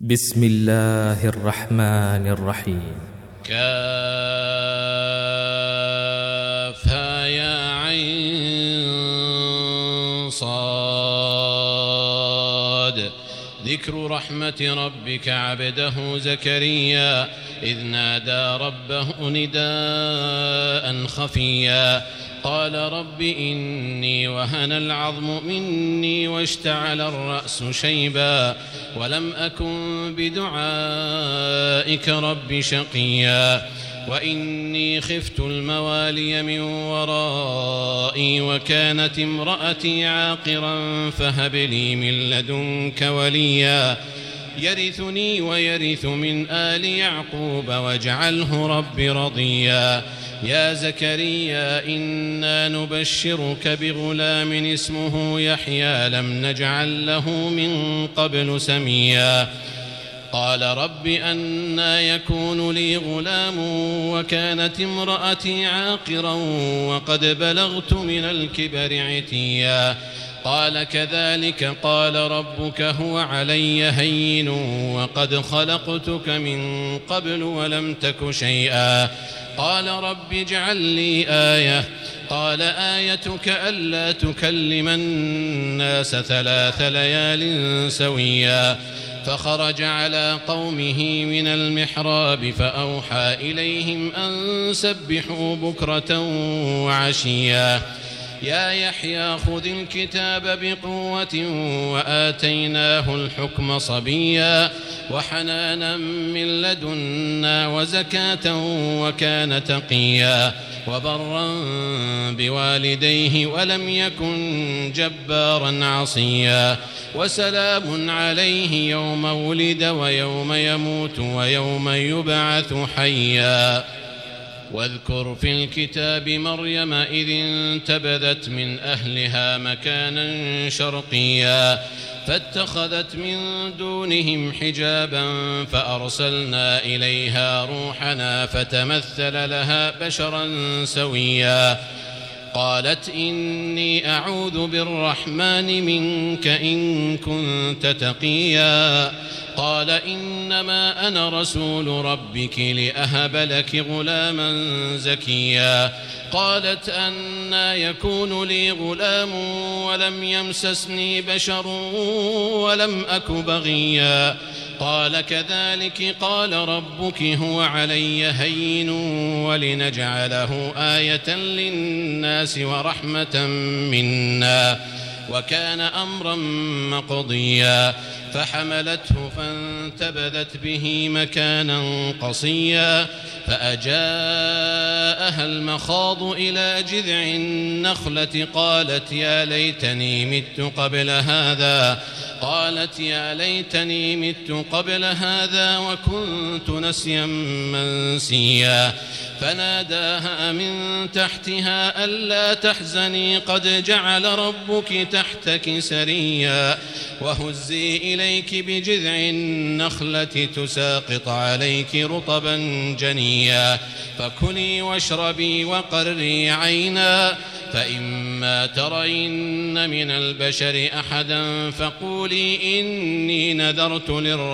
بسم الله الرحمن الرحيم. كافها يا عين صاد. ذكر رحمة ربك عبده زكريا إذ نادى ربه نداء خفيا قال رب إني وهن العظم مني واشتعل الرأس شيبا ولم أكن بدعائك رب شقيا وإني خفت الموالي من ورائي وكانت امرأتي عاقرا فهب لي من لدنك وليا يرثني ويرث من آل يعقوب واجعله رب رضيا يا زكريا إنا نبشرك بغلام اسمه يحيى لم نجعل له من قبل سميا قال رب أنى يكون لي غلام وكانت امرأتي عاقرا وقد بلغت من الكبر عتيا قال كذلك قال ربك هو علي هين وقد خلقتك من قبل ولم تك شيئا قال رب اجعل لي آية قال آيتك ألا تكلم الناس 3 ليال سويا فخرج على قومه من المحراب فأوحى إليهم أن سبحوا بكرة وعشيا يا يحيى خذ الكتاب بقوة وآتيناه الحكم صبيا وحنانا من لدنا وزكاة وكان تقيا وبرا بوالديه ولم يكن جبارا عصيا وسلام عليه يوم ولد ويوم يموت ويوم يبعث حيا واذكر في الكتاب مريم إذ انتبذت من أهلها مكانا شرقيا فاتخذت من دونهم حجابا فأرسلنا إليها روحنا فتمثل لها بشرا سويا قالت إني أعوذ بالرحمن منك إن كنت تقيا قال إنما أنا رسول ربك لأهب لك غلاما زكيا قالت أنى يكون لي غلام ولم يمسسني بشر ولم أك بغيا قال كذلك قال ربك هو علي هين ولنجعله آية للناس ورحمة منا وكان أمرا مقضيا فحملته فانتبذت به مكانا قصيا فأجاءها المخاض إلى جذع النخلة قالت يا ليتني مت قبل هذا وكنت نسيا منسيا فناداها من تحتها ألا تحزني قد جعل ربك تحتك سريا وهزي إليك بجذع النخلة تساقط عليك رطبا جنيا فكلي واشربي وقري عينا فإما ترين من البشر أحدا فقولي إني نذرت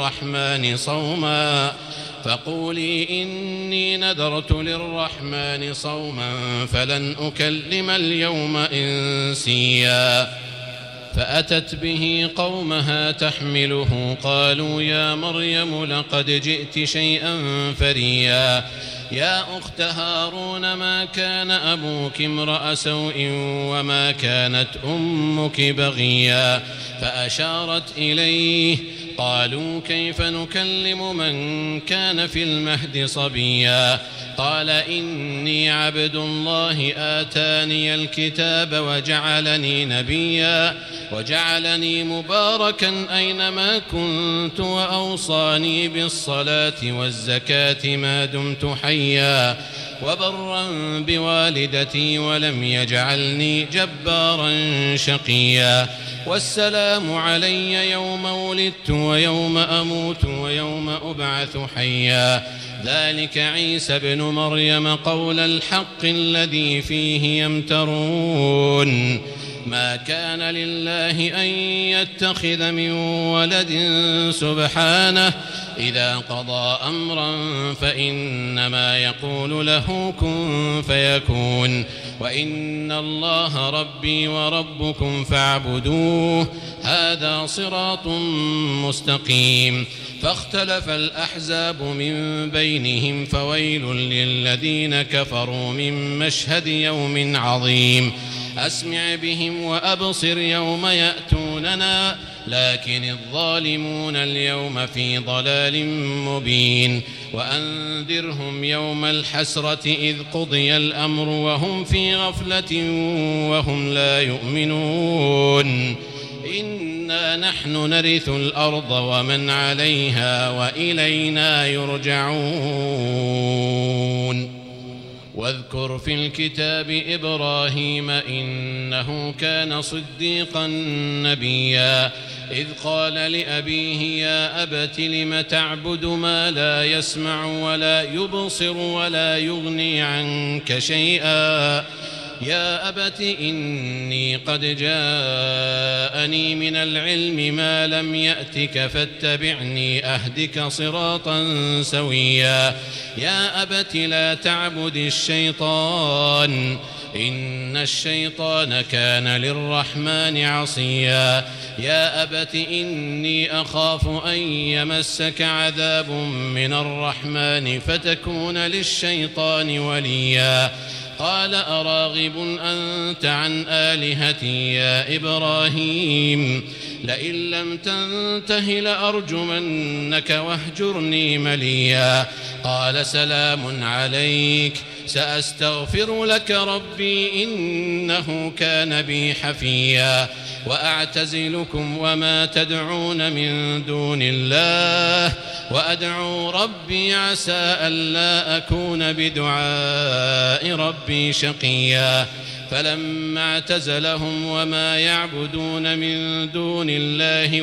للرحمن صوما فلن أكلم اليوم إنسيا فأتت به قومها تحمله قالوا يا مريم لقد جئت شيئا فريا يا أخت هارون ما كان أبوك امرأ سوء وما كانت أمك بغيا فأشارت إليه قالوا كيف نكلم من كان في المهد صبيا قال إني عبد الله آتاني الكتاب وجعلني نبيا وجعلني مباركا أينما كنت وأوصاني بالصلاة والزكاة ما دمت حيا وبرا بوالدتي ولم يجعلني جبارا شقيا والسلام علي يوم ولدت ويوم أموت ويوم أبعث حيا ذلك عيسى ابن مريم قول الحق الذي فيه يمترون ما كان لله أن يتخذ من ولد سبحانه إذا قضى أمرا فإنما يقول له كن فيكون وإن الله ربي وربكم فاعبدوه هذا صراط مستقيم فاختلف الأحزاب من بينهم فويل للذين كفروا من مشهد يوم عظيم أسمع بهم وأبصر يوم يأتوننا لكن الظالمون اليوم في ضلال مبين وأنذرهم يوم الحسرة إذ قضي الأمر وهم في غفلة وهم لا يؤمنون إنا نحن نرث الأرض ومن عليها وإلينا يرجعون واذكر في الكتاب إبراهيم إنه كان صديقا نبيا إذ قال لأبيه يا أبت لم تعبد ما لا يسمع ولا يبصر ولا يغني عنك شيئا يا أبت إني قد جاءني من العلم ما لم يأتك فاتبعني أهدك صراطا سويا يا أبت لا تعبد الشيطان إن الشيطان كان للرحمن عصيا يا أبت إني أخاف أن يمسك عذاب من الرحمن فتكون للشيطان وليا قال أراغب أنت عن آلهتي يا إبراهيم لئن لم تنته لأرجمنك واهجرني مليا قال سلام عليك سأستغفر لك ربي إنه كان بي حفيا وأعتزلكم وما تدعون من دون الله وأدعو ربي عسى ألا أكون بدعاء ربي شقيا فلما اعتزلهم وما يعبدون من دون الله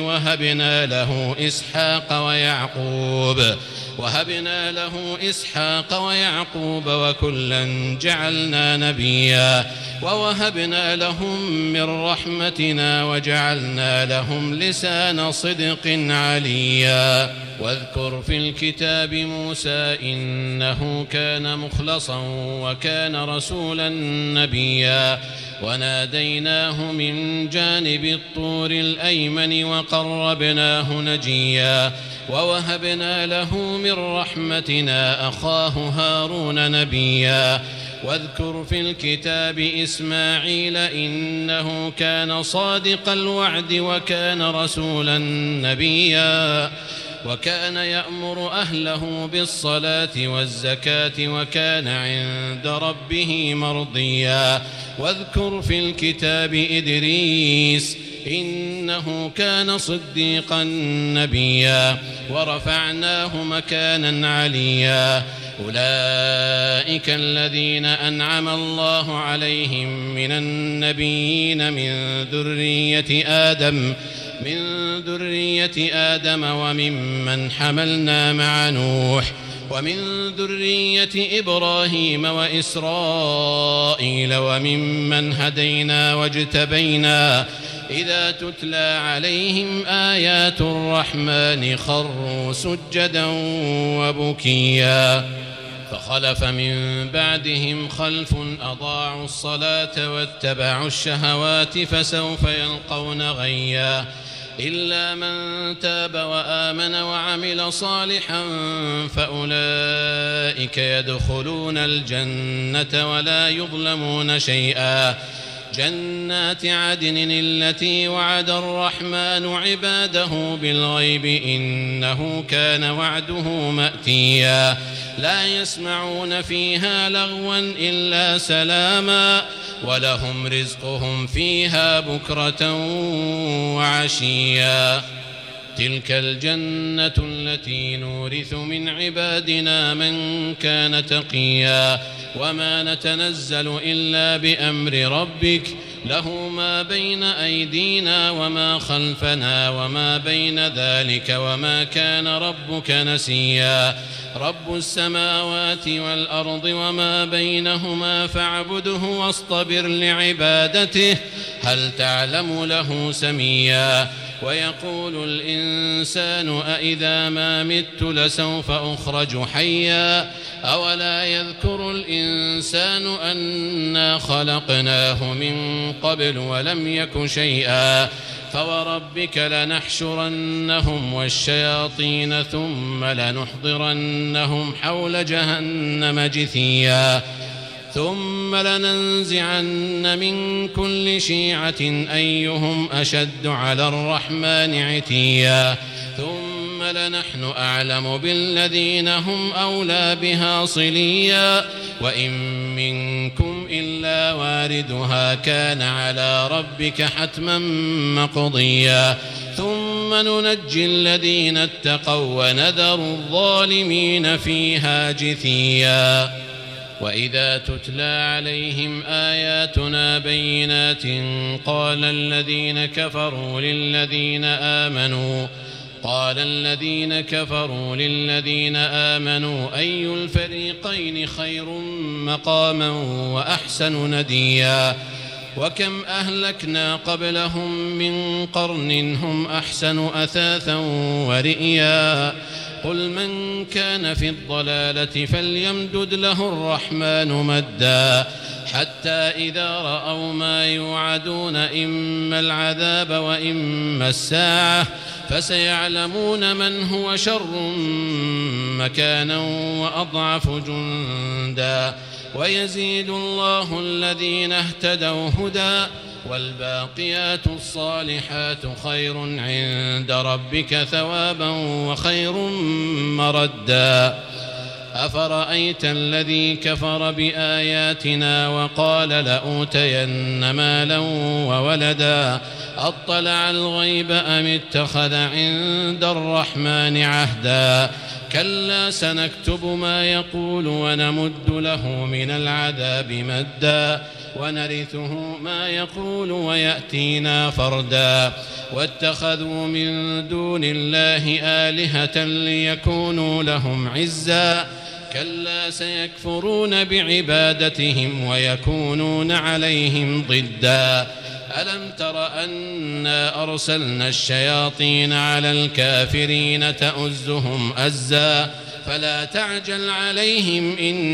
وهبنا له إسحاق ويعقوب وكلا جعلنا نبيا ووهبنا لهم من رحمتنا وجعلنا لهم لسان صدق عليا واذكر في الكتاب موسى إنه كان مخلصا وكان رسولا نبيا وناديناه من جانب الطور الأيمن وقربناه نجيا ووهبنا له من رحمتنا أخاه هارون نبيا واذكر في الكتاب إسماعيل إنه كان صادق الوعد وكان رسولا نبيا وكان يأمر أهله بالصلاة والزكاة وكان عند ربه مرضيا واذكر في الكتاب إدريس إنه كان صديقا نبيا ورفعناه مكانا عليا أولئك الذين أنعم الله عليهم من النبيين من ذرية آدم وممن حملنا مع نوح ومن ذرية إبراهيم وإسرائيل وممن هدينا واجتبينا إذا تتلى عليهم آيات الرحمن خروا سجدا وبكيا فخلف من بعدهم خلف أضاعوا الصلاة واتبعوا الشهوات فسوف يلقون غيا إلا من تاب وآمن وعمل صالحا فأولئك يدخلون الجنة ولا يظلمون شيئا جنات عدن التي وعد الرحمن عباده بالغيب إنه كان وعده مأتيا لا يسمعون فيها لغوا إلا سلاما ولهم رزقهم فيها بكرة وعشيا تلك الجنة التي نورث من عبادنا من كان تقيا وما نتنزل إلا بأمر ربك له ما بين أيدينا وما خلفنا وما بين ذلك وما كان ربك نسيا رب السماوات والأرض وما بينهما فاعبده واصطبر لعبادته هل تعلم له سميا ويقول الإنسان أإذا ما مت لسوف أخرج حيا أولا يذكر الإنسان أنا خلقناه من قبل ولم يك شيئا فوربك لنحشرنهم والشياطين ثم لنحضرنهم حول جهنم جثيا ثم لننزعن من كل شيعة أيهم أشد على الرحمن عتيا ثم لنحن أعلم بالذين هم أولى بها صليا وإن منكم إلا واردها كان على ربك حتما مقضيا ثم ننجي الذين اتقوا ونذر الظالمين فيها جثيا وإذا تتلى عليهم آياتنا بينات قال الذين كفروا للذين آمنوا أي الفريقين خير مقاما وأحسن نديا وكم أهلكنا قبلهم من قرن هم أحسن أثاثا ورئيا قل من كان في الضلالة فليمدد له الرحمن مدا حتى إذا رأوا ما يوعدون إما العذاب وإما الساعة فسيعلمون من هو شر مكانا وأضعف جندا ويزيد الله الذين اهتدوا هدى والباقيات الصالحات خير عند ربك ثوابا وخير مردا أفرأيت الذي كفر بآياتنا وقال لأوتين مالا وولدا أطلع الغيب أم اتخذ عند الرحمن عهدا كلا سنكتب ما يقول ونمد له من العذاب مدا ونرثه ما يقول ويأتينا فردا واتخذوا من دون الله آلهة ليكونوا لهم عزا كلا سيكفرون بعبادتهم ويكونون عليهم ضدا ألم تر أنا أرسلنا الشياطين على الكافرين تؤزهم أزا فلا تعجل عليهم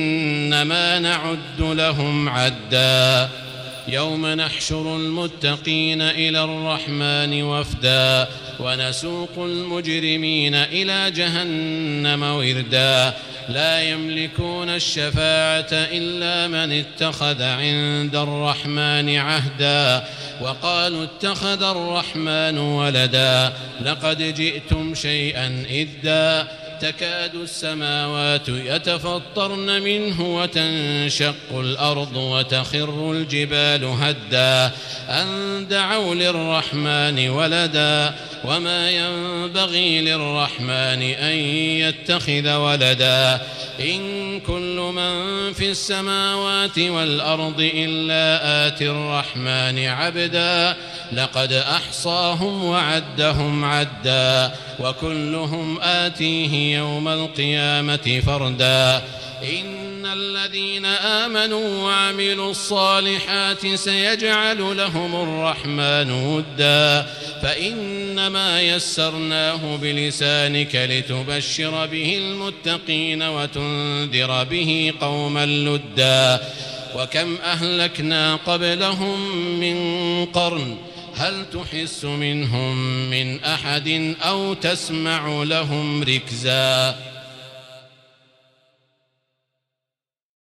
إنما نعد لهم عدا يوم نحشر المتقين إلى الرحمن وفدا ونسوق المجرمين إلى جهنم وردا لا يملكون الشفاعة إلا من اتخذ عند الرحمن عهدا وقالوا اتخذ الرحمن ولدا لقد جئتم شيئا إدا تكاد السماوات يتفطرن منه وتنشق الأرض وتخر الجبال هدا أن دعوا للرحمن ولدا وما ينبغي للرحمن أن يتخذ ولدا إن كل من في السماوات والأرض إلا آتي الرحمن عبدا لقد أحصاهم وعدهم عدا وكلهم آتيه يوم القيامة فردا إن الذين آمنوا وعملوا الصالحات سيجعل لهم الرحمن ودا فإنما يسرناه بلسانك لتبشر به المتقين وتنذر به قوما لدا وكم أهلكنا قبلهم من قرن هل تحس منهم من أحد أو تسمع لهم ركزا